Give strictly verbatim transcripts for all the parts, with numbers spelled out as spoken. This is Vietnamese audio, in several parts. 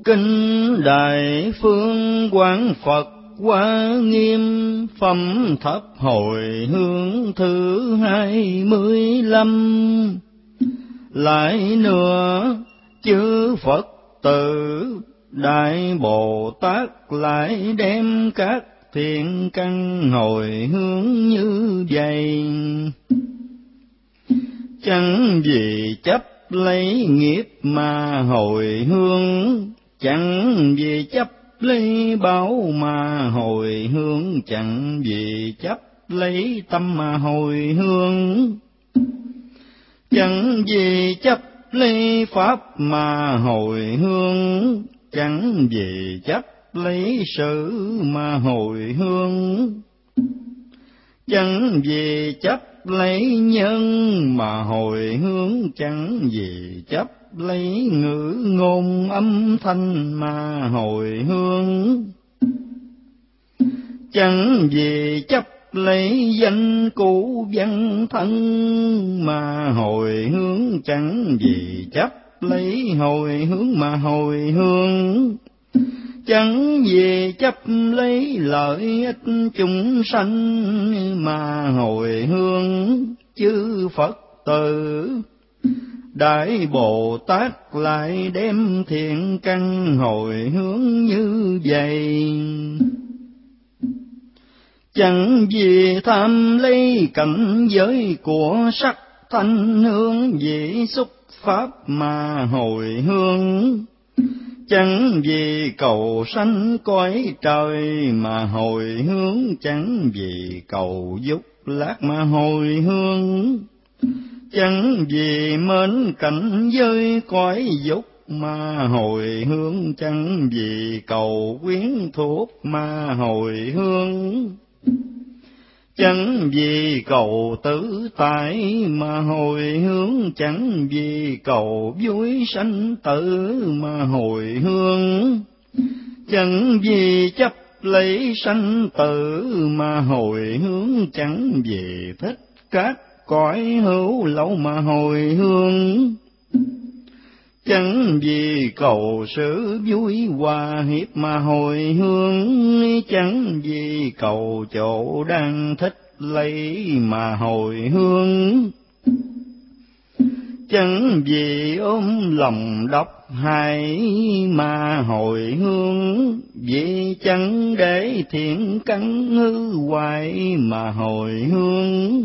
Kinh Đại Phương Quán Phật Hoa Nghiêm, phẩm thập hồi hướng thứ hai mươi lăm. Lại nữa chư Phật tử Đại Bồ Tát lại đem các thiện căn hồi hướng như vậy. Chẳng vì chấp lấy nghiệp mà hồi hướng, chẳng vì chấp lấy báo mà hồi hướng, chẳng vì chấp lấy tâm mà hồi hướng, chẳng vì chấp lấy pháp mà hồi hướng, chẳng vì chấp lấy sự mà hồi hướng, chẳng vì chấp lấy nhân mà hồi hướng, chẳng vì chấp lấy ngữ ngôn âm thanh mà hồi hướng, chẳng vì chấp lấy danh cũ văn thân mà hồi hướng, chẳng vì chấp lấy hồi hướng mà hồi hướng, chẳng vì chấp lấy lợi ích chúng sanh mà hồi hướng. Chư Phật tử Đại Bồ Tát lại đem thiện căn hồi hướng như vậy. Chẳng vì tham lấy cảnh giới của sắc thanh hương vị xúc pháp mà hồi hướng, chẳng vì cầu sanh cõi trời mà hồi hướng, chẳng vì cầu dục lạc mà hồi hướng, chẳng vì mến cảnh giới cõi dục mà hồi hướng, chẳng vì cầu quyến thuộc mà hồi hướng, chẳng vì cầu tử tại mà hồi hướng, chẳng vì cầu vui sanh tử mà hồi hướng, chẳng vì chấp lấy sanh tử mà hồi hướng, chẳng vì thích các cõi hữu lậu mà hồi hướng, chẳng vì cầu sự vui hòa hiệp mà hồi hướng, chẳng vì cầu chỗ đang thích lấy mà hồi hướng, chẳng vì ôm lòng độc hại mà hồi hướng, vì chẳng để thiện căn hư hoại mà hồi hướng,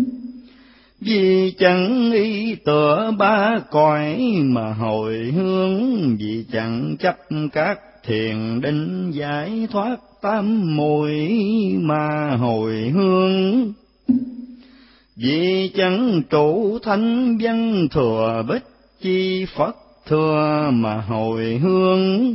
vì chẳng y tựa ba cõi mà hồi hướng, vì chẳng chấp các thiền định giải thoát tam muội mà hồi hướng, vì chẳng trụ thánh văn thừa bích chi Phật thừa mà hồi hướng,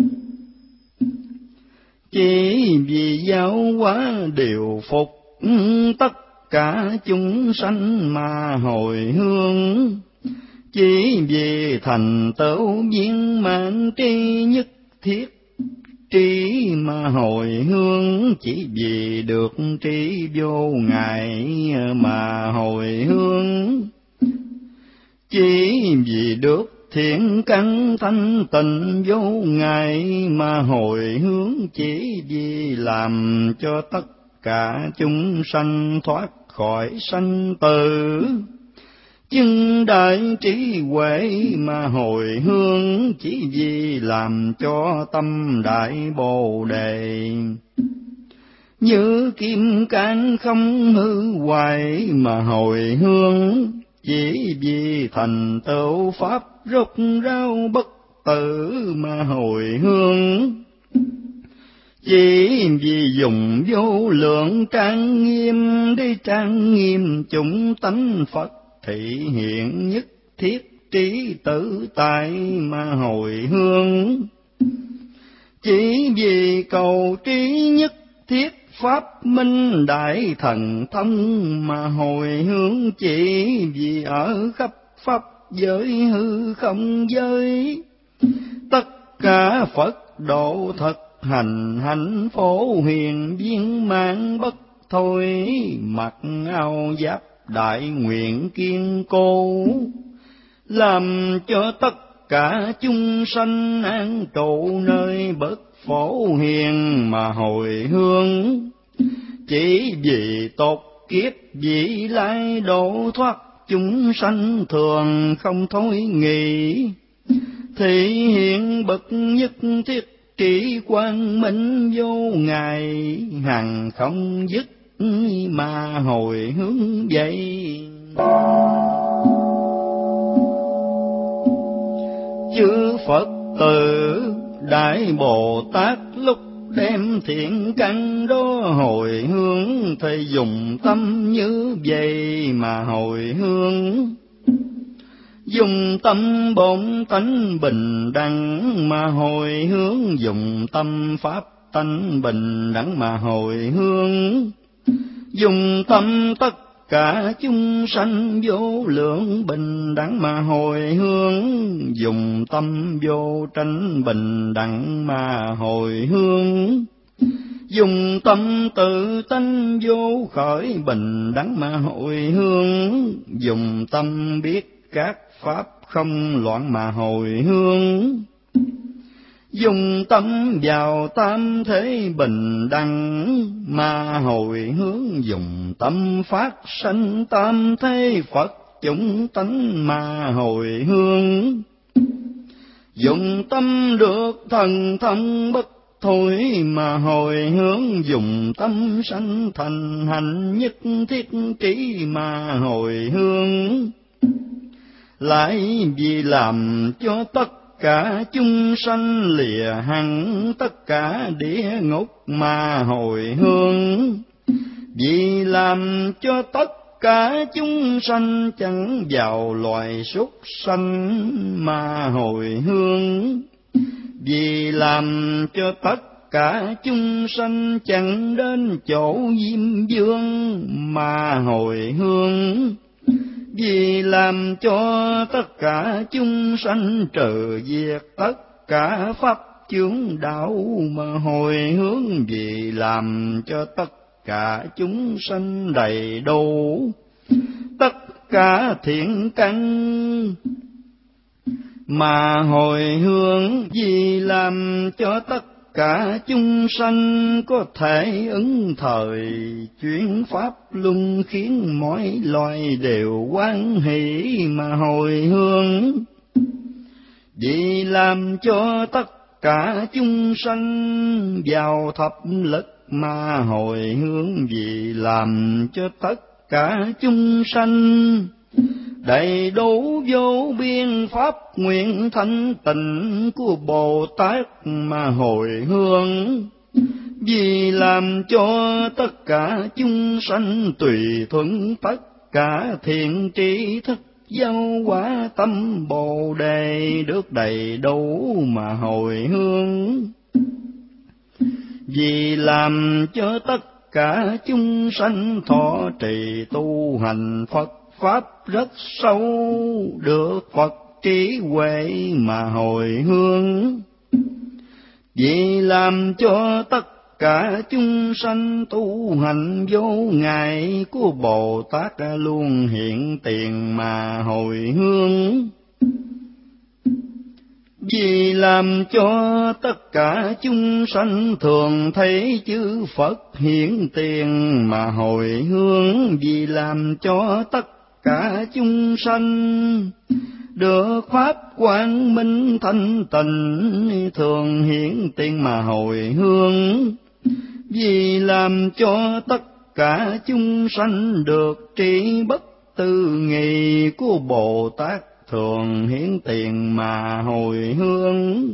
chỉ vì giáo hóa điều phục tất cả chúng sanh mà hồi hướng, chỉ vì thành tựu viên mãn tri nhất thiết trí mà hồi hướng, chỉ vì được trí vô ngại mà hồi hướng, chỉ vì được thiện căn thanh tịnh vô ngại mà hồi hướng, chỉ vì làm cho tất cả chúng sanh thoát khỏi sanh tử, chứng đại trí huệ mà hồi hướng, chỉ vì làm cho tâm đại bồ đề như kim cang không hư hoại mà hồi hướng, chỉ vì thành tựu pháp rốt ráo bất tử mà hồi hướng, chỉ vì dùng vô lượng trang nghiêm để trang nghiêm chúng tánh Phật, thị hiện nhất thiết trí tự tại mà hồi hướng, chỉ vì cầu trí nhất thiết pháp minh đại thần thông mà hồi hướng, chỉ vì ở khắp pháp giới hư không giới tất cả Phật độ thật hành hạnh phổ hiền viên mãn bất thôi, mặc áo giáp đại nguyện kiên cố, làm cho tất cả chúng sanh an trụ nơi bất phổ hiền mà hồi hướng. Chỉ vì tốt kiếp vị lai độ thoát chúng sanh thường không thối nghĩ, thì hiện bậc nhất thiết trị quang minh vô ngài, hằng không dứt mà hồi hướng vậy. Chư Phật tử Đại Bồ Tát lúc đem thiện căn đó hồi hướng, thì dùng tâm như vậy mà hồi hướng. Dùng tâm bổn tánh bình đẳng mà hồi hướng, dùng tâm pháp tánh bình đẳng mà hồi hướng. Dùng tâm tất cả chúng sanh vô lượng bình đẳng mà hồi hướng, dùng tâm vô tranh bình đẳng mà hồi hướng. Dùng tâm tự tánh vô khởi bình đẳng mà hồi hướng, dùng tâm biết các pháp không loạn mà hồi hướng. Dùng tâm vào tam thế bình đẳng mà hồi hướng, dùng tâm phát sanh tam thế Phật chúng tánh mà hồi hướng. Dùng tâm được thần thông bất thôi mà hồi hướng, dùng tâm sanh thành hạnh nhất thiết trí mà hồi hướng. Lại vì làm cho tất cả chúng sanh lìa hẳn tất cả địa ngục mà hồi hướng. Vì làm cho tất cả chúng sanh chẳng vào loài súc sanh mà hồi hướng. Vì làm cho tất cả chúng sanh chẳng đến chỗ Diêm Vương mà hồi hướng. Vì làm cho tất cả chúng sanh trừ diệt tất cả pháp chướng đạo mà hồi hướng. Vì làm cho tất cả chúng sanh đầy đủ tất cả thiện căn mà hồi hướng. Vì làm cho tất cả chúng sanh có thể ứng thời chuyển pháp luân, khiến mọi loài đều hoan hỷ mà hồi hướng. Vì làm cho tất cả chúng sanh vào thập lực mà hồi hướng. Vì làm cho tất cả chúng sanh đầy đủ vô biên pháp nguyện thanh tịnh của Bồ Tát mà hồi hướng. Vì làm cho tất cả chúng sanh tùy thuận tất cả thiện trí thức giáo hóa tâm Bồ Đề được đầy đủ mà hồi hướng. Vì làm cho tất cả chúng sanh thọ trì tu hành Phật pháp rất sâu, được Phật trí huệ mà hồi hướng. Vì làm cho tất cả chúng sanh tu hành vô ngại của Bồ Tát luôn hiện tiền mà hồi hướng. Vì làm cho tất cả chúng sanh thường thấy chư Phật hiện tiền mà hồi hướng. Vì làm cho tất cả chúng sanh được pháp quang minh thanh tịnh thường hiện tiền mà hồi hướng. Vì làm cho tất cả chúng sanh được trí bất tư nghị của Bồ Tát thường hiển tiền mà hồi hướng.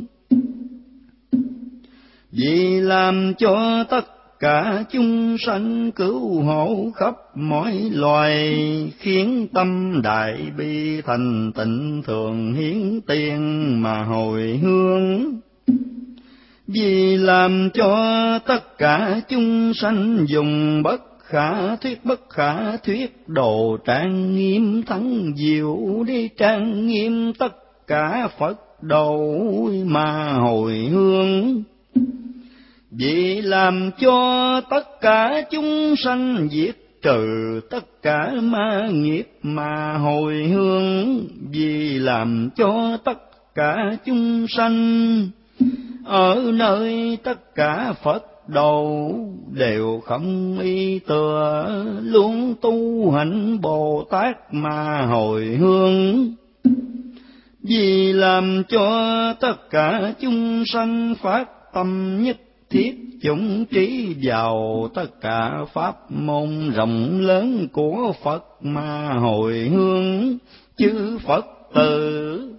Vì làm cho tất cả chúng sanh cứu hộ khắp mọi loài, khiến tâm đại bi thành tịnh thường hiến tiền mà hồi hướng. Vì làm cho tất cả chúng sanh dùng bất khả thuyết bất khả thuyết đồ trang nghiêm thắng diệu đi trang nghiêm tất cả Phật đồ mà hồi hướng. Vì làm cho tất cả chúng sanh diệt trừ tất cả ma nghiệp mà hồi hướng. Vì làm cho tất cả chúng sanh. Ở nơi tất cả Phật độ đều không y tựa, luôn tu hành Bồ Tát mà hồi hướng. Vì làm cho tất cả chúng sanh phát tâm nhất thiết chủng trí vào tất cả pháp môn rộng lớn của Phật mà hồi hướng chư Phật tử.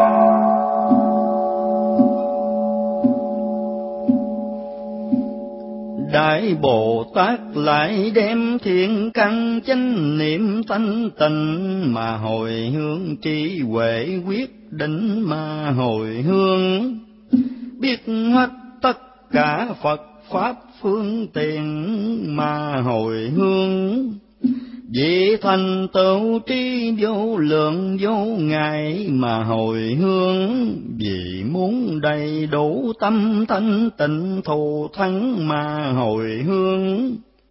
Đại Bồ Tát lại đem thiện căn chánh niệm thanh tịnh mà hồi hướng, trí huệ quyết định mà hồi hướng, biết hết tất cả Phật pháp phương tiện mà hồi hướng. Vì thành tựu trí vô lượng vô ngại mà hồi hướng, vì muốn đầy đủ tâm thanh tịnh thù thắng mà hồi hướng.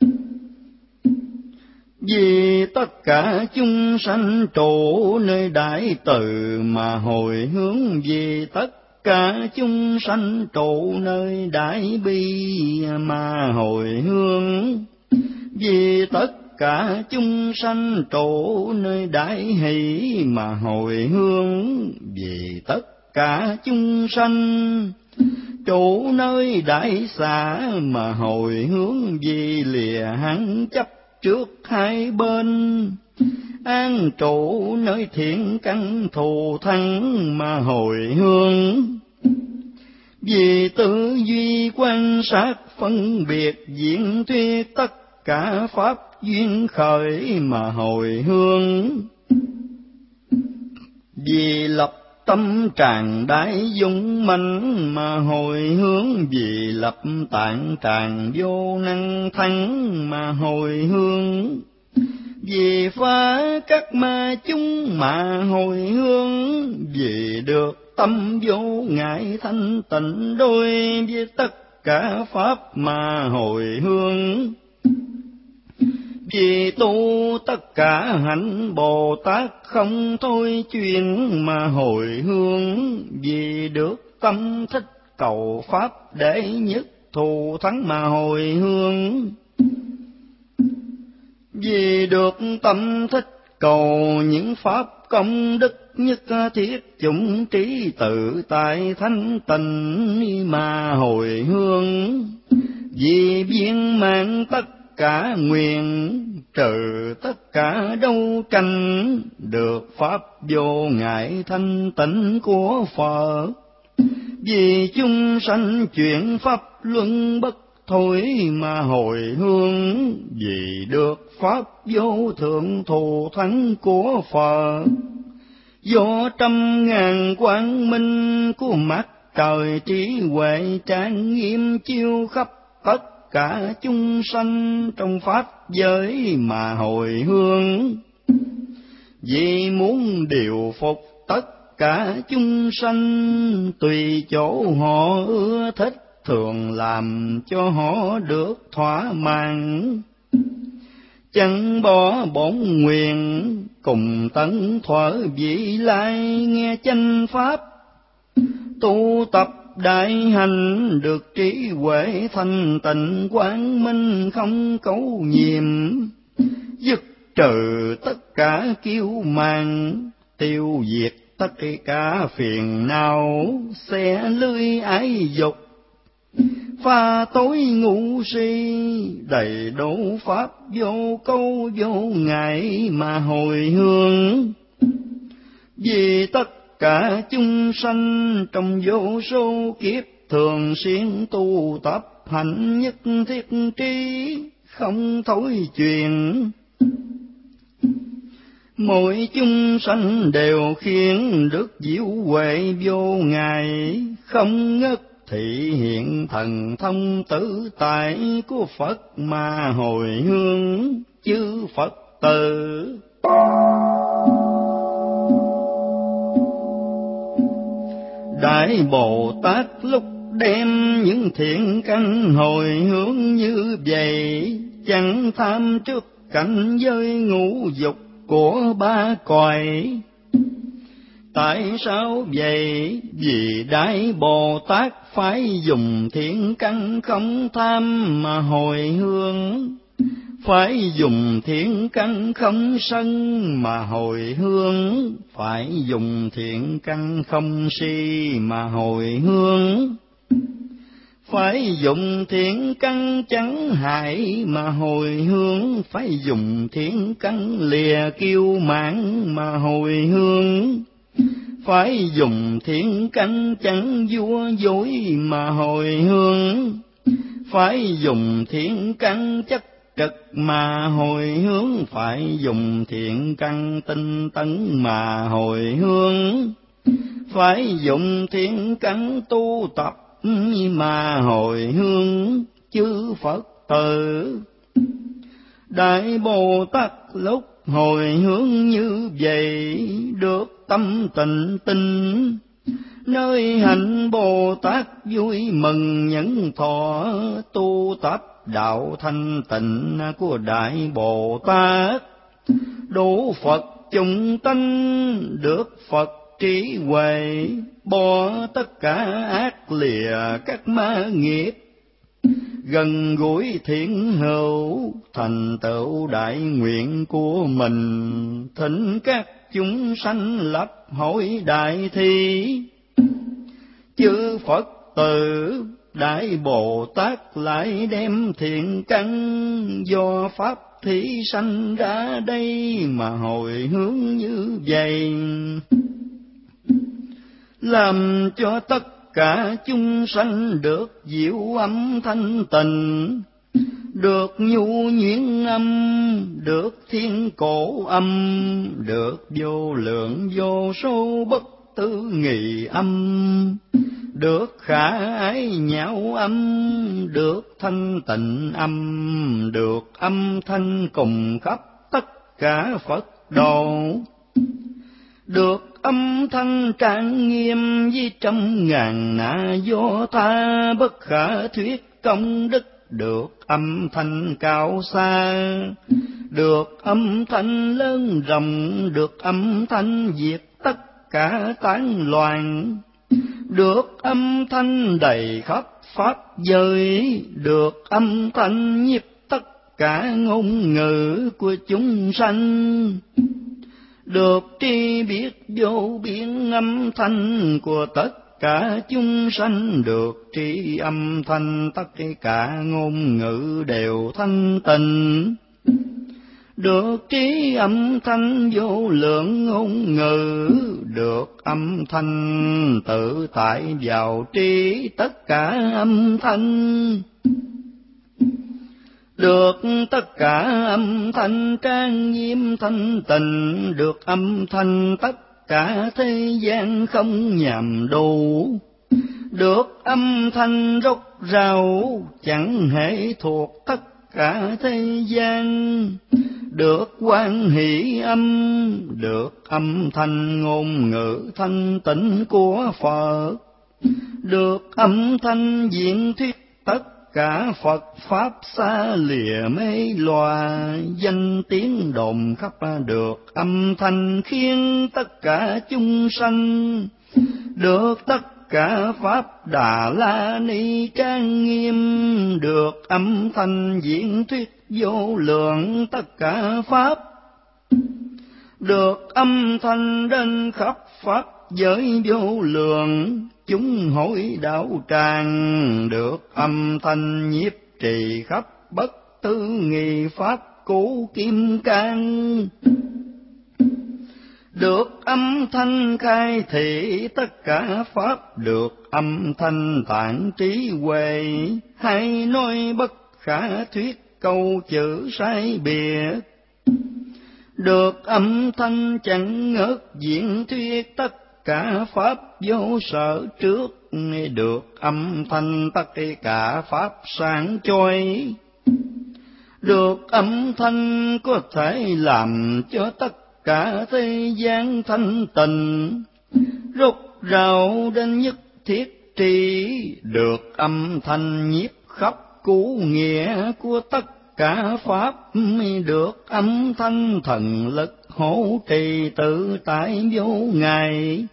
Vì tất cả chúng sanh trụ nơi đại từ mà hồi hướng, vì tất cả chúng sanh trụ nơi đại bi mà hồi hướng, vì tất cả chúng sanh trụ nơi đại hỷ mà hồi hướng, vì tất cả chúng sanh trụ nơi đại xả mà hồi hướng, vì lìa hắn chấp trước hai bên an trụ nơi thiện căn thù thắng mà hồi hướng. Vì tư duy quan sát phân biệt diễn thuyết tất cả pháp duyên khởi mà hồi hướng, vì lập tâm tràn đại dũng mãnh mà hồi hướng, vì lập tạng tràn vô năng thắng mà hồi hướng, vì phá các ma chúng mà hồi hướng, vì được tâm vô ngại thanh tịnh đối với tất cả pháp mà hồi hướng. Vì tu tất cả hạnh Bồ Tát không thôi chuyên mà hồi hướng, vì được tâm thích cầu pháp để nhất thù thắng mà hồi hướng, vì được tâm thích cầu những pháp công đức nhất thiết chủng trí tự tại thanh tịnh mà hồi hướng, vì viên mãn tất cả nguyện trừ tất cả đấu tranh được pháp vô ngại thanh tịnh của Phật, vì chúng sanh chuyển pháp luân bất thôi mà hồi hướng, vì được pháp vô thượng thù thắng của Phật, do trăm ngàn quang minh của mắt trời trí huệ trang nghiêm chiếu khắp tất cả chúng sanh trong pháp giới mà hồi hướng, vì muốn điều phục tất cả chúng sanh tùy chỗ họ ưa thích, thường làm cho họ được thỏa mãn, chẳng bỏ bổn nguyện cùng tấn thuở vị lai nghe chánh pháp, tu tập đại hành được trí huệ thanh tịnh quang minh không cấu nhiệm, dứt trừ tất cả kiêu mạn, tiêu diệt tất cả phiền não, xẻ lưới ái dục, pha tối ngu si, đầy đủ pháp vô câu vô ngại mà hồi hướng, vì tất cả chúng sanh trong vô số kiếp thường xuyên tu tập hạnh nhất thiết trí không thối chuyển, mỗi chúng sanh đều khiến được diệu huệ vô ngại, không ngất thị hiện thần thông tự tại của Phật mà hồi hướng chư Phật tử. Đại Bồ Tát lúc đem những thiện căn hồi hướng như vậy, chẳng tham trước cảnh giới ngũ dục của ba cõi, Tại sao vậy? Vì Đại Bồ Tát phải dùng thiện căn không tham mà hồi hướng, phải dùng thiện căn không sân mà hồi hướng, phải dùng thiện căn không si mà hồi hướng, phải dùng thiện căn chẳng hại mà hồi hướng, phải dùng thiện căn lìa kiêu mạn mà hồi hướng, phải dùng thiện căn chẳng vua dối mà hồi hướng, phải dùng thiện căn chất trực mà hồi hướng, phải dùng thiện căn tinh tấn mà hồi hướng, phải dùng thiện căn tu tập mà hồi hướng. Chư Phật tử Đại Bồ Tát lúc hồi hướng như vậy, được tâm tịnh tinh, nơi hạnh Bồ Tát vui mừng nhẫn thọ, tu tập đạo thanh tịnh của Đại Bồ Tát, đủ Phật chúng tánh, được Phật trí huệ, bỏ tất cả ác lìa các ma nghiệp, gần gũi thiện hữu, thành tựu đại nguyện của mình, thỉnh các chúng sanh lập hội đại thi. Chư Phật tử Đại Bồ Tát lại đem thiện căn do pháp thí sanh ra đây mà hồi hướng như vậy, làm cho tất cả chúng sanh được diệu âm thanh tịnh, được nhu nhuyễn âm, được thiên cổ âm, được vô lượng vô số bất tư nghị âm, được khả ái nhão âm, được thanh tịnh âm, được âm thanh cùng khắp tất cả Phật độ, được âm thanh trang nghiêm với trăm ngàn na do tha bất khả thuyết công đức, được âm thanh cao xa, được âm thanh lớn rộng, được âm thanh diệt tất cả tán loạn, được âm thanh đầy khắp pháp giới, được âm thanh nhiếp tất cả ngôn ngữ của chúng sanh, được tri biết vô biên âm thanh của tất cả chúng sanh, được tri âm thanh tất cả ngôn ngữ đều thanh tịnh, được trí âm thanh vô lượng ngôn ngữ, được âm thanh tự tại vào trí tất cả âm thanh, được tất cả âm thanh trang nghiêm thanh tịnh, được âm thanh tất cả thế gian không nhàm đủ, được âm thanh rốt rào chẳng hề thuộc tất cả thế gian, được quan hỷ âm, được âm thanh ngôn ngữ thanh tịnh của Phật, được âm thanh diễn thuyết tất cả Phật pháp xa lìa mê loà, danh tiếng đồn khắp, được âm thanh khiến tất cả chúng sanh, được tất cả pháp Đà La Ni trang nghiêm, được âm thanh diễn thuyết vô lượng tất cả pháp, được âm thanh đến khắp pháp giới vô lượng, chúng hội đạo tràng, được âm thanh nhiếp trì khắp bất tư nghị pháp cũ kim cang, được âm thanh khai thị tất cả pháp, được âm thanh tạng trí huệ, hay nói bất khả thuyết câu chữ sai biệt, được âm thanh chẳng ngớt diễn thuyết tất cả pháp vô sở trước, được âm thanh tất cả pháp sáng chói, được âm thanh có thể làm cho tất cả thế gian thanh tịnh, rốt rào đến nhất thiết tri, được âm thanh nhiếp khắp cũ nghĩa của tất cả pháp, được âm thanh thần lực hộ trì tự tại vô ngại.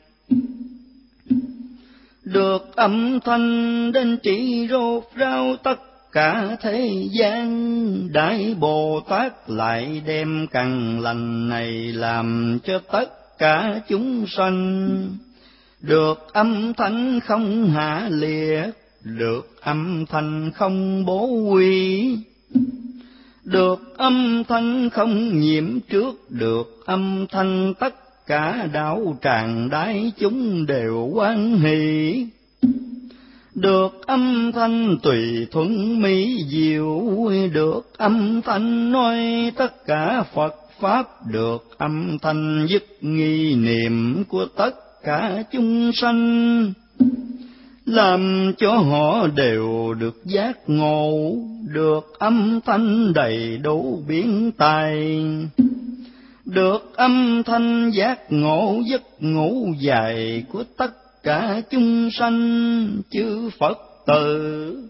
Được âm thanh đến trị rốt ráo tất cả thế gian, Đại Bồ Tát lại đem căn lành này làm cho tất cả chúng sanh. Được âm thanh không hạ liệt, được âm thanh không bố quy, được âm thanh không nhiễm trước, được âm thanh tất cả đạo tràng đại chúng đều hoan hỷ. Được âm thanh tùy thuận mỹ diệu, được âm thanh nói tất cả Phật Pháp, được âm thanh dứt nghi niệm của tất cả chúng sanh, làm cho họ đều được giác ngộ, được âm thanh đầy đủ biến tài, được âm thanh giác ngộ giấc ngủ dài của tất cả chúng sanh chư Phật tử.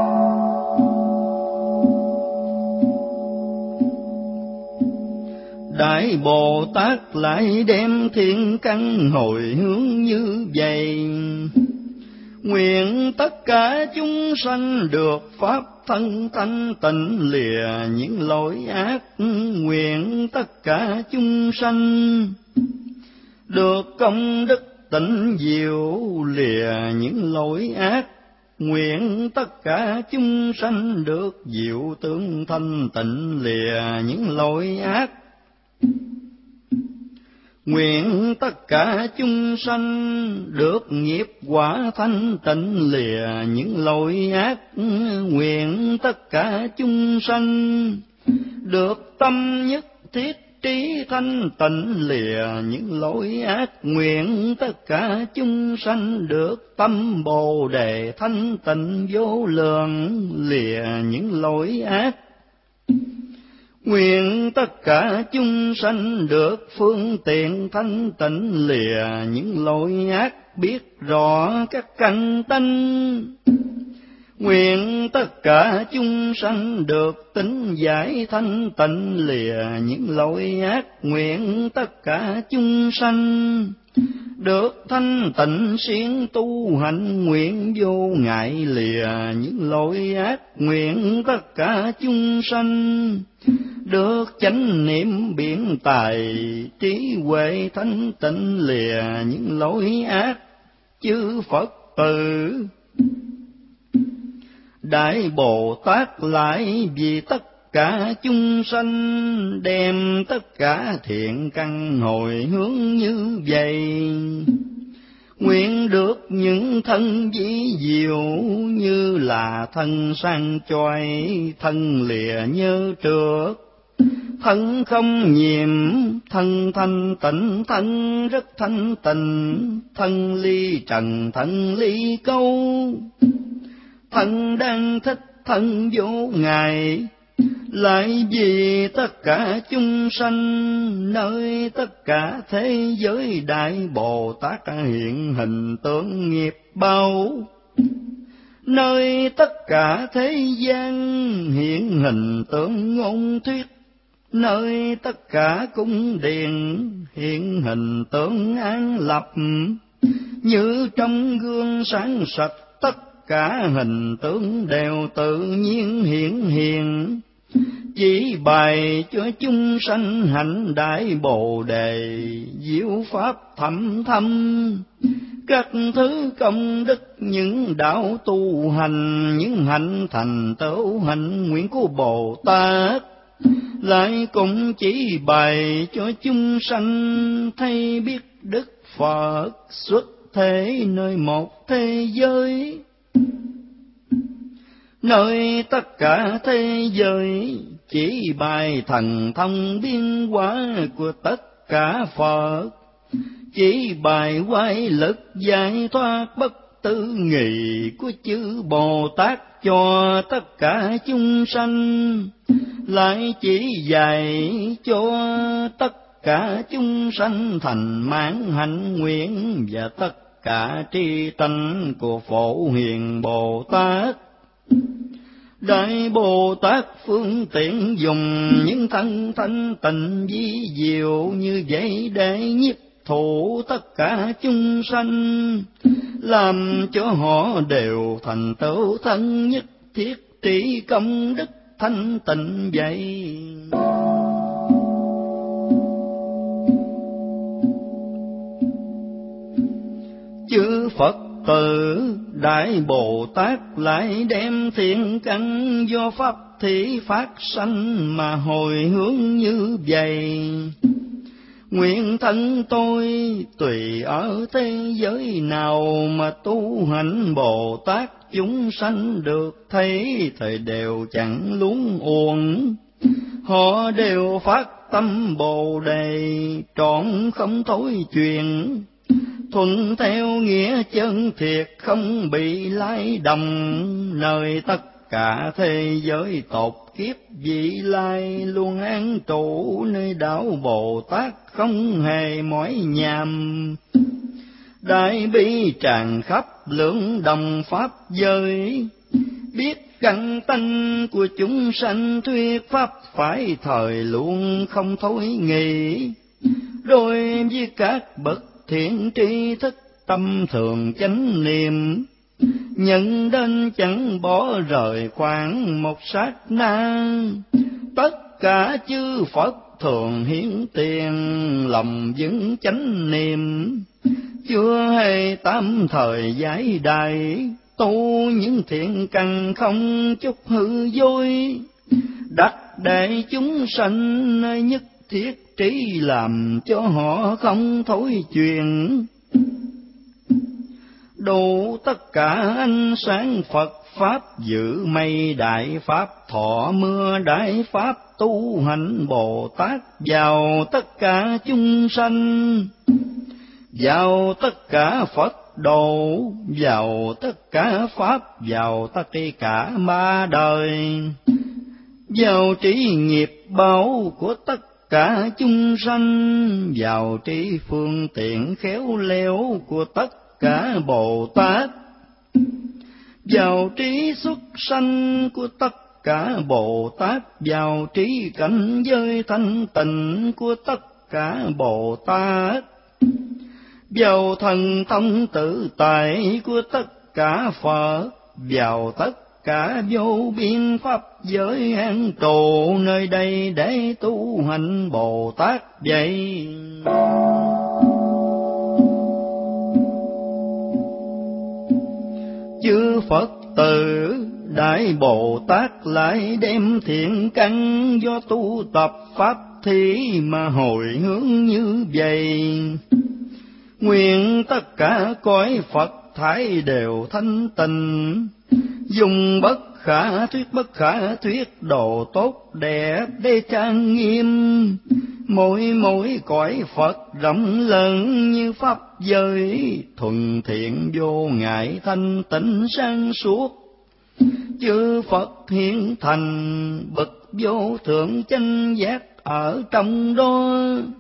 Đại Bồ Tát lại đem thiên căn hồi hướng như vậy: nguyện tất cả chúng sanh được pháp thân thanh tịnh lìa những lỗi ác, nguyện tất cả chúng sanh được công đức tịnh diệu lìa những lỗi ác, nguyện tất cả chúng sanh được diệu tướng thanh tịnh lìa những lỗi ác, nguyện tất cả chúng sanh được nghiệp quả thanh tịnh lìa những lỗi ác, nguyện tất cả chúng sanh được tâm nhất thiết trí thanh tịnh lìa những lỗi ác, nguyện tất cả chúng sanh được tâm Bồ Đề thanh tịnh vô lượng lìa những lỗi ác, nguyện tất cả chúng sanh được phương tiện thanh tịnh lìa những lỗi ác, biết rõ các căn tánh, nguyện tất cả chúng sanh được tính giải thanh tịnh lìa những lỗi ác, nguyện tất cả chúng sanh được thanh tịnh siêng tu hành, nguyện vô ngại lìa những lỗi ác, nguyện tất cả chúng sanh được chánh niệm biện tài trí huệ thanh tịnh lìa những lỗi ác chư Phật tử. Đại Bồ Tát lại vì tất cả chúng sanh đem tất cả thiện căn hồi hướng như vậy: nguyện được những thân vĩ diệu như là thân sang choi, thân lìa nhơ trước, thân không nhiễm, thân thanh tịnh, thân rất thanh tịnh, thân ly trần, thân ly câu, thân đang thích, thân vô ngại. Lại vì tất cả chúng sanh nơi tất cả thế giới, Đại Bồ Tát hiện hình tượng nghiệp bao, nơi tất cả thế gian hiện hình tượng ngôn thuyết, nơi tất cả cung điện hiện hình tượng an lập, như trong gương sáng sạch tất cả hình tướng đều tự nhiên hiện hiện, chỉ bày cho chúng sanh hạnh Đại Bồ Đề diệu pháp thâm thâm, các thứ công đức những đạo tu hành, những hạnh thành tựu hạnh nguyện của Bồ Tát, lại cũng chỉ bày cho chúng sanh thấy biết Đức Phật xuất thế nơi một thế giới, nơi tất cả thế giới chỉ bày thần thông biến hóa của tất cả Phật, chỉ bày quay lực giải thoát bất tư nghị của chư Bồ Tát cho tất cả chúng sanh, lại chỉ dạy cho tất cả chúng sanh thành mãn hạnh nguyện và tất cả tri tánh của Phổ Hiền Bồ Tát. Đại Bồ Tát phương tiện dùng những thân thanh tịnh vi diệu như vậy để nhiếp thủ tất cả chúng sanh, làm cho họ đều thành tựu thân nhất thiết trí công đức thanh tịnh vậy. Chư Phật tử Đại Bồ Tát lại đem thiện căn do pháp thí phát sanh mà hồi hướng như vậy. Nguyện thân tôi tùy ở thế giới nào mà tu hành Bồ Tát chúng sanh được thấy, thời đều chẳng luống uổng. Họ đều phát tâm Bồ Đề trọn không thối chuyển, thuận theo nghĩa chân thiệt không bị lay động. Nơi tất cả thế giới tột kiếp vị lai luôn an trụ, nơi đạo Bồ Tát không hề mỏi nhàm. Đại bi tràn khắp lưỡng đồng pháp giới, biết căn tánh của chúng sanh thuyết pháp phải thời luôn không thối nghỉ. Đối với các bậc thiện tri thức tâm thường chánh niệm, nhận đến chẳng bỏ rời khoảng một sát na. Tất cả chư Phật thường hiến tiền lòng vững chánh niệm, chưa hề tám thời giải đài tu những thiện căn không chút hư dối. Đặt để chúng sanh nơi nhất thiết trí, làm cho họ không thối chuyển. Đủ tất cả ánh sáng Phật Pháp, dự mây đại Pháp, thọ mưa đại Pháp, tu hành Bồ Tát vào tất cả chúng sanh. Vào tất cả Phật độ, vào tất cả Pháp, vào tất cả ba đời. Vào trí nghiệp báo của tất cả chúng sanh, vào trí phương tiện khéo léo của tất cả Bồ Tát, vào trí xuất sanh của tất cả Bồ Tát, vào trí cảnh giới thanh tịnh của tất cả Bồ Tát, vào thần thông tự tại của tất cả Phật, vào tất cả vô biên pháp giới an trụ, nơi đây để tu hành Bồ Tát vậy. Chư Phật tử Đại Bồ Tát lại đem thiện căn do tu tập pháp thí mà hồi hướng như vậy. Nguyện tất cả cõi Phật thải đều thanh tịnh, dùng bất khả thuyết bất khả thuyết độ tốt đẹp để trang nghiêm. Mỗi mỗi cõi Phật rộng lớn như pháp giới, thuần thiện vô ngại thanh tịnh sáng suốt. Chư Phật hiện thành bậc vô thượng chánh giác ở trong đó.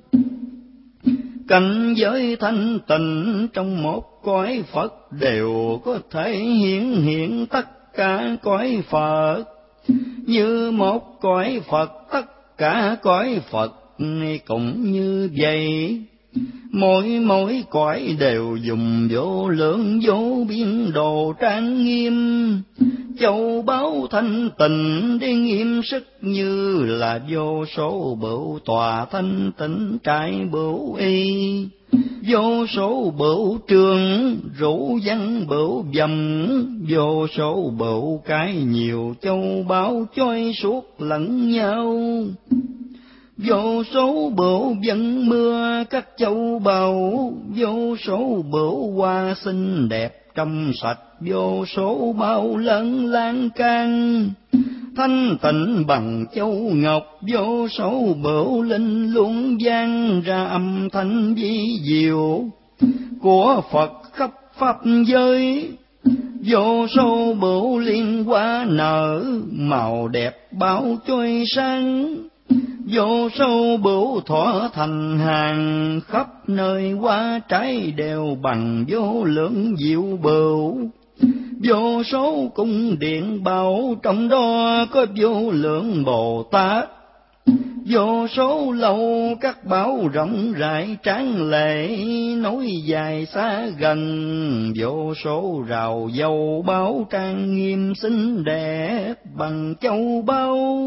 Cảnh giới thanh tịnh trong một cõi Phật đều có thể hiện hiện tất cả cõi Phật. Như một cõi Phật tất cả cõi Phật cũng như vậy. Mỗi mỗi cõi đều dùng vô lượng vô biên đồ trang nghiêm. Châu báu thanh tịnh để nghiêm sức như là vô số bửu tòa thanh tịnh trải bửu y. Vô số bửu trường rủ văn bửu dầm, vô số bửu cái nhiều châu báu choi suốt lẫn nhau. Vô số bửu vẫn mưa các châu báu, vô số bửu hoa xinh đẹp trong sạch, vô số bao lớn lan can thanh tịnh bằng châu ngọc, vô số bửu linh luôn vang ra âm thanh vi diệu của Phật khắp pháp giới. Vô số bửu liên hoa nở màu đẹp bao chói sáng, vô số bửu thọ thành hàng khắp nơi hoa trái đều bằng vô lượng diệu bửu. vô số cung điện bảo, trong đó có vô lượng Bồ Tát. Vô số lâu các bảo rộng rãi tráng lệ, nối dài xa gần. Vô số rào dầu báo trang nghiêm xinh đẹp bằng châu báu.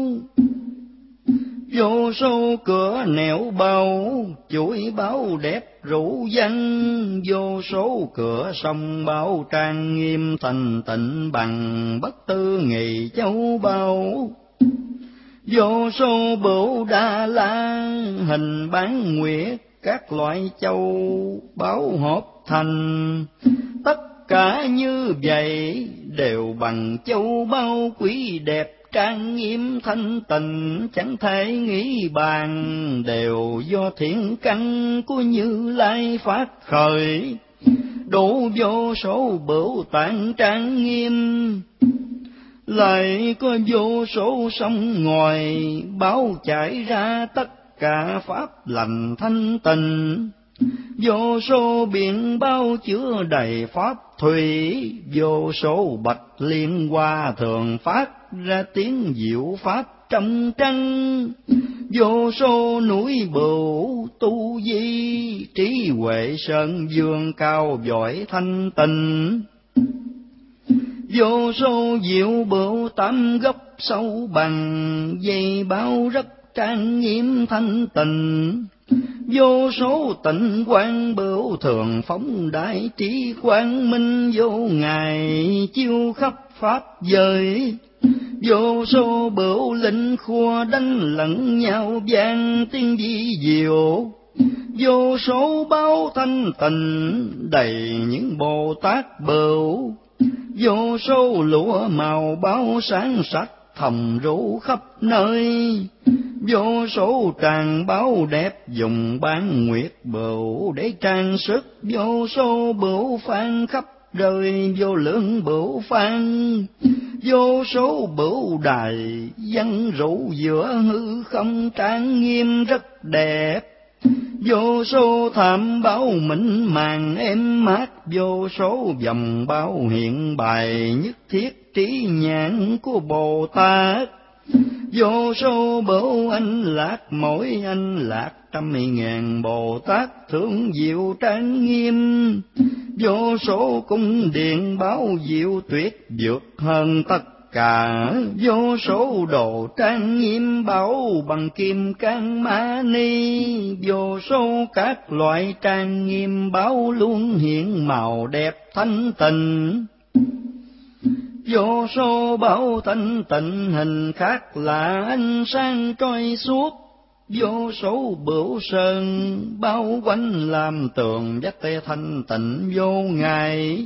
Vô số cửa nẻo bao, chuỗi báo đẹp rủ danh. Vô số cửa sông báo trang nghiêm thành tịnh bằng bất tư nghị châu báu. Vô số bửu đa la hình bán nguyệt, các loại châu báu hợp thành. Tất cả như vậy đều bằng châu báu quý đẹp trang nghiêm thanh tịnh, chẳng thể nghĩ bàn. Đều do thiện căn của Như Lai phát khởi, đủ vô số bửu tạng trang nghiêm. Lại có vô số sông ngòi báo chảy ra, tất cả pháp lành thanh tịnh. Vô số biển bao chứa đầy pháp thủy, vô số bạch liên hoa thường phát ra tiếng diệu pháp trong trăng. Vô số núi bửu tu di, trí huệ sơn dương cao giỏi thanh tịnh. Vô số diệu bửu tám gốc sâu bằng, dây báo rất trang nghiêm thanh tịnh. Vô số tịnh quang bửu thường phóng đại, trí quang minh vô ngài chiêu khắp pháp giới. Vô số bửu linh khua đánh lẫn nhau vang tiếng vi diệu. Vô số báo thanh tịnh đầy những Bồ Tát bửu. Vô số lụa màu báo sáng sạch thầm ru khắp nơi. Vô số tràng báo đẹp dùng bán nguyệt bửu để trang sức. Vô số bửu phan khắp đời vô lượng bửu phan. Vô số bửu đài văn rủ giữa hư không trang nghiêm rất đẹp. Vô số thảm báo mịn màng êm mát. Vô số vòng báo hiện bài nhất thiết trí nhãn của Bồ Tát. Vô số bửu anh lạc mỗi anh lạc trăm ngàn Bồ Tát thương diệu trang nghiêm. Vô số cung điện báo diệu tuyệt vượt hơn tất cả. Vô số đồ trang nghiêm báo bằng kim cang ma ni. Vô số các loại trang nghiêm báo luôn hiện màu đẹp thanh tịnh. Vô số báo thanh tịnh hình khác là ánh sáng trôi suốt. Vô số bửu sơn bao quanh làm tường vách tê thanh tịnh vô ngại.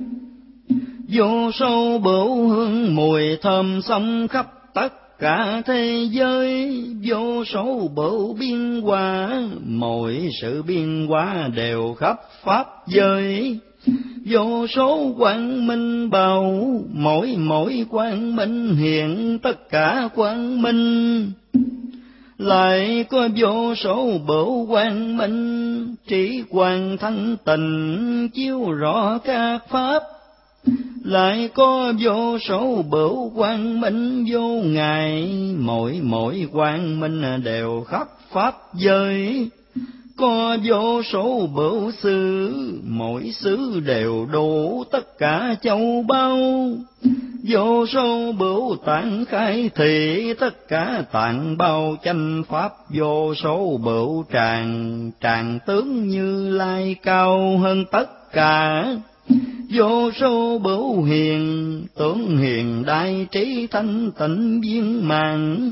Vô số bửu hương mùi thơm xông khắp tất cả thế giới. Vô số bửu biên hóa mỗi sự biên hóa đều khắp pháp giới. Vô số quang minh bào mỗi mỗi quang minh hiện tất cả quang minh. Lại có vô số bửu quang minh trí quang thanh tịnh chiếu rõ các pháp. Lại có vô số bửu quang minh vô ngại mỗi mỗi quang minh đều khắp pháp giới. Có vô số bửu xứ mỗi xứ đều đủ tất cả châu báu. Vô số bửu tạng khai thị tất cả tạng bao chánh pháp. Vô số bửu tràng tràng tướng Như Lai cao hơn tất cả. Vô số bửu hiền tướng hiền đại trí thanh tịnh viên mãn.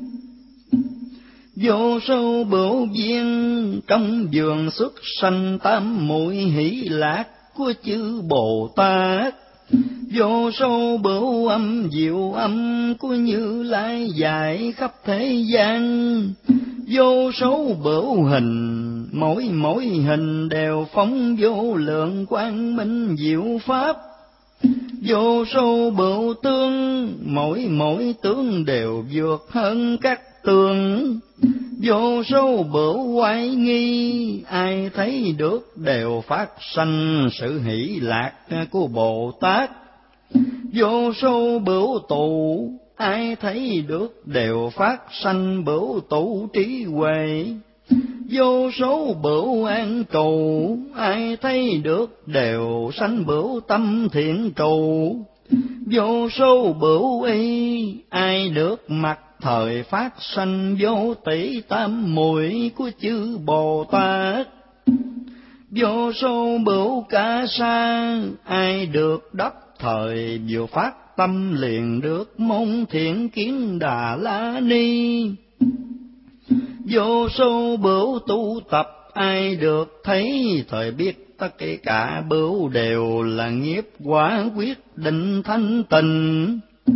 Vô số bửu viên trong vườn xuất sanh tam muội hỷ lạc của chư Bồ Tát. Vô số bửu âm diệu âm của Như Lai dạy khắp thế gian. Vô số bửu hình mỗi mỗi hình đều phóng vô lượng quang minh diệu pháp. Vô số bửu tướng mỗi mỗi tướng đều vượt hơn các tường, vô số bửu oai nghi, ai thấy được đều phát sanh sự hỷ lạc của Bồ Tát. Vô số bửu tụ, ai thấy được đều phát sanh bửu tụ trí huệ. Vô số bửu an trụ, ai thấy được đều sanh bửu tâm thiện trụ. Vô số bửu y, ai được mặc thời phát sanh vô tỷ tam muội của chư Bồ Tát. Vô số bửu ca sa, ai được đắp thời vừa phát tâm liền được môn thiện kiến Đà La Ni. Vô số bửu tu tập, ai được thấy thời biết tất cả bửu đều là nghiệp quả quyết định thanh tịnh.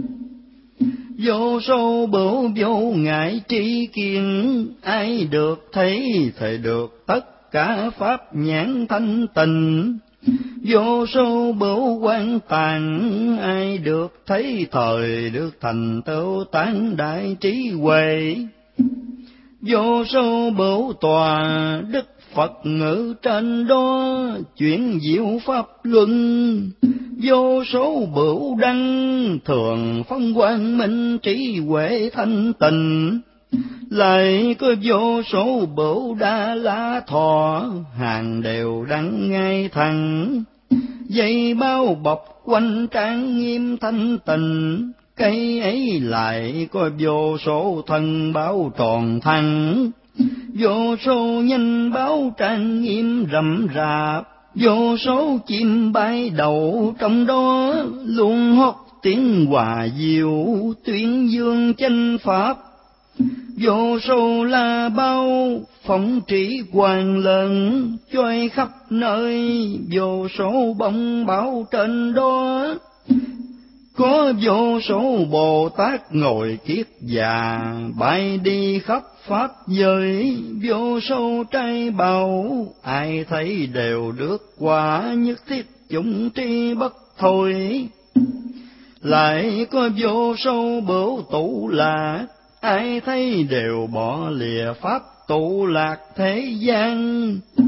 Vô số bửu vô ngại tri kiến, ai được thấy thời được tất cả pháp nhãn thanh tịnh. Vô số bửu quan tàng, ai được thấy thời được thành tựu tán đại trí huệ. Vô số bửu tòa, Đức Phật ngự trên đó chuyển diệu pháp luân. Vô số bửu đăng, thường phong quang minh trí huệ thanh tịnh. Lại có vô số bửu đa la thọ, hàng đều đăng ngay thẳng. Dây bao bọc quanh trang nghiêm thanh tịnh, cây ấy lại có vô số thân báo tròn thẳng. Vô số nhân báo trang nghiêm rậm rạp, vô số chim bay đậu trong đó, luôn hót tiếng hòa diệu tuyên dương chánh pháp. Vô số là bao phóng trí hoàng lớn trôi khắp nơi, vô số bông báo trên đó. Có vô số Bồ Tát ngồi kiết già, bay đi khắp pháp giới. Vô số trai bào, ai thấy đều được quả nhất thiết chúng tri bất thôi. Lại có vô số bửu tụ lạc, ai thấy đều bỏ lìa pháp tụ lạc thế gian.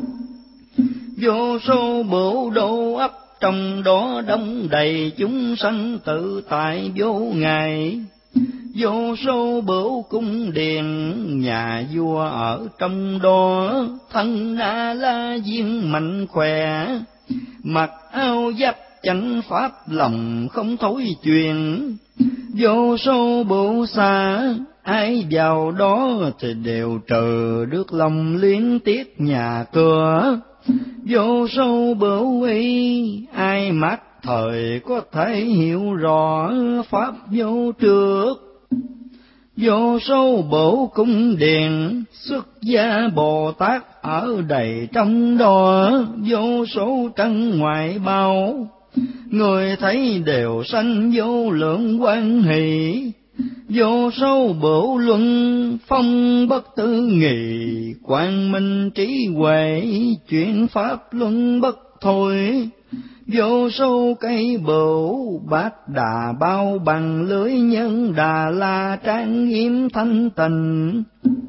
Vô số bửu đô ấp, trong đó đông đầy chúng sanh tự tại vô ngại. Vô số bửu cung điện, nhà vua ở trong đó, thân Na La Diên mạnh khỏe. Mặc áo giáp chánh pháp, lòng không thối chuyển. Vô số bửu xa, ai vào đó thì đều trừ được lòng luyến tiếc nhà cửa. Vô số bửu y, ai mắt thời có thể hiểu rõ pháp vô trước. Vô số bửu cung điện, xuất gia Bồ Tát ở đầy trong đó. Vô số trăng ngoại bao, người thấy đều sanh vô lượng quan hỷ. Vô số bửu luân phong bất tư nghị, quang minh trí huệ chuyển pháp luân bất thôi. Vô số cây bửu bát đà bao bằng lưới nhân Đà La trang nghiêm thanh tịnh.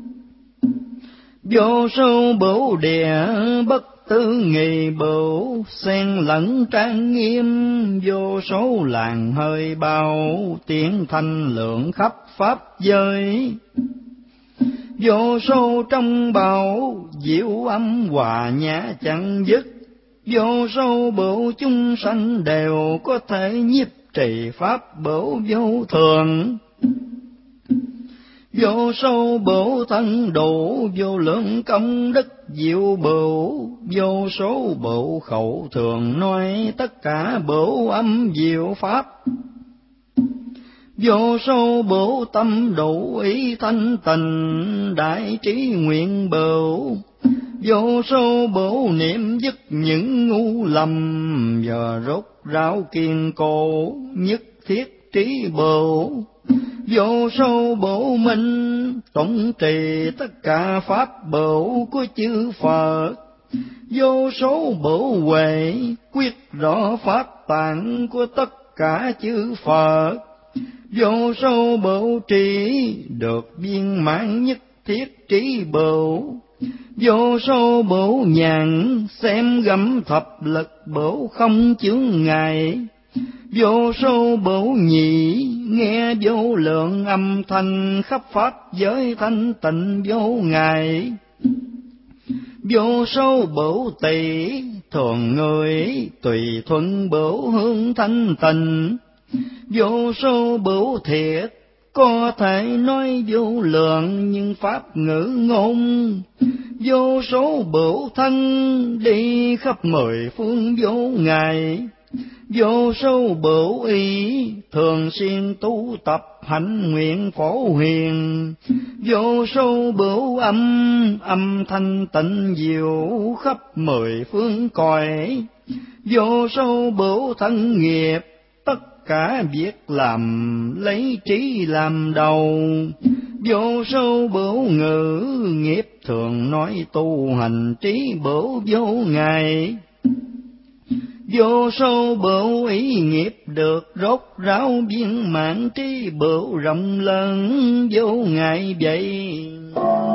Vô số bửu địa bất tư nghị bửu xen lẫn trang nghiêm. Vô số làng hơi bao tiếng thanh lượng khắp pháp giới. Vô số trong bào diệu âm hòa nhã chẳng dứt. Vô số bửu chúng sanh đều có thể nhiếp trì pháp bửu vô thường. Vô số bửu thân đủ vô lượng công đức diệu bửu. Vô số bửu khẩu thường nói tất cả bửu âm diệu pháp. Vô số bửu tâm đủ ý thanh tịnh đại trí nguyện bửu. Vô số bửu niệm dứt những ngu lầm và rốt ráo kiên cố nhất thiết trí bửu. Vô số bửu minh tổng trì tất cả pháp bửu của chư Phật. Vô số bửu huệ quyết rõ pháp tạng của tất cả chư Phật. Vô số bổ trì được viên mãn nhất thiết trí bổ. Vô số bổ nhàn xem gấm thập lực bổ không chướng ngại. Vô số bổ nhị nghe vô lượng âm thanh khắp pháp giới thanh tịnh vô ngại. Vô số bổ tỷ thường người tùy thuận bổ hương thanh tịnh. Vô số bổ thiệt có thể nói vô lượng nhưng pháp ngữ ngôn. Vô số bổ thân đi khắp mười phương vô ngại. Vô số bổ ý thường xuyên tu tập hạnh nguyện phổ hiền. Vô số bổ âm âm thanh tịnh diệu khắp mười phương cõi. Vô số bổ thân nghiệp tất cả việc làm lấy trí làm đầu. Vô số bổ ngữ nghiệp thường nói tu hành trí bổ vô ngại. Vô số bổ ý nghiệp được rốt ráo viên mãn trí bổ rộng lớn vô ngại vậy.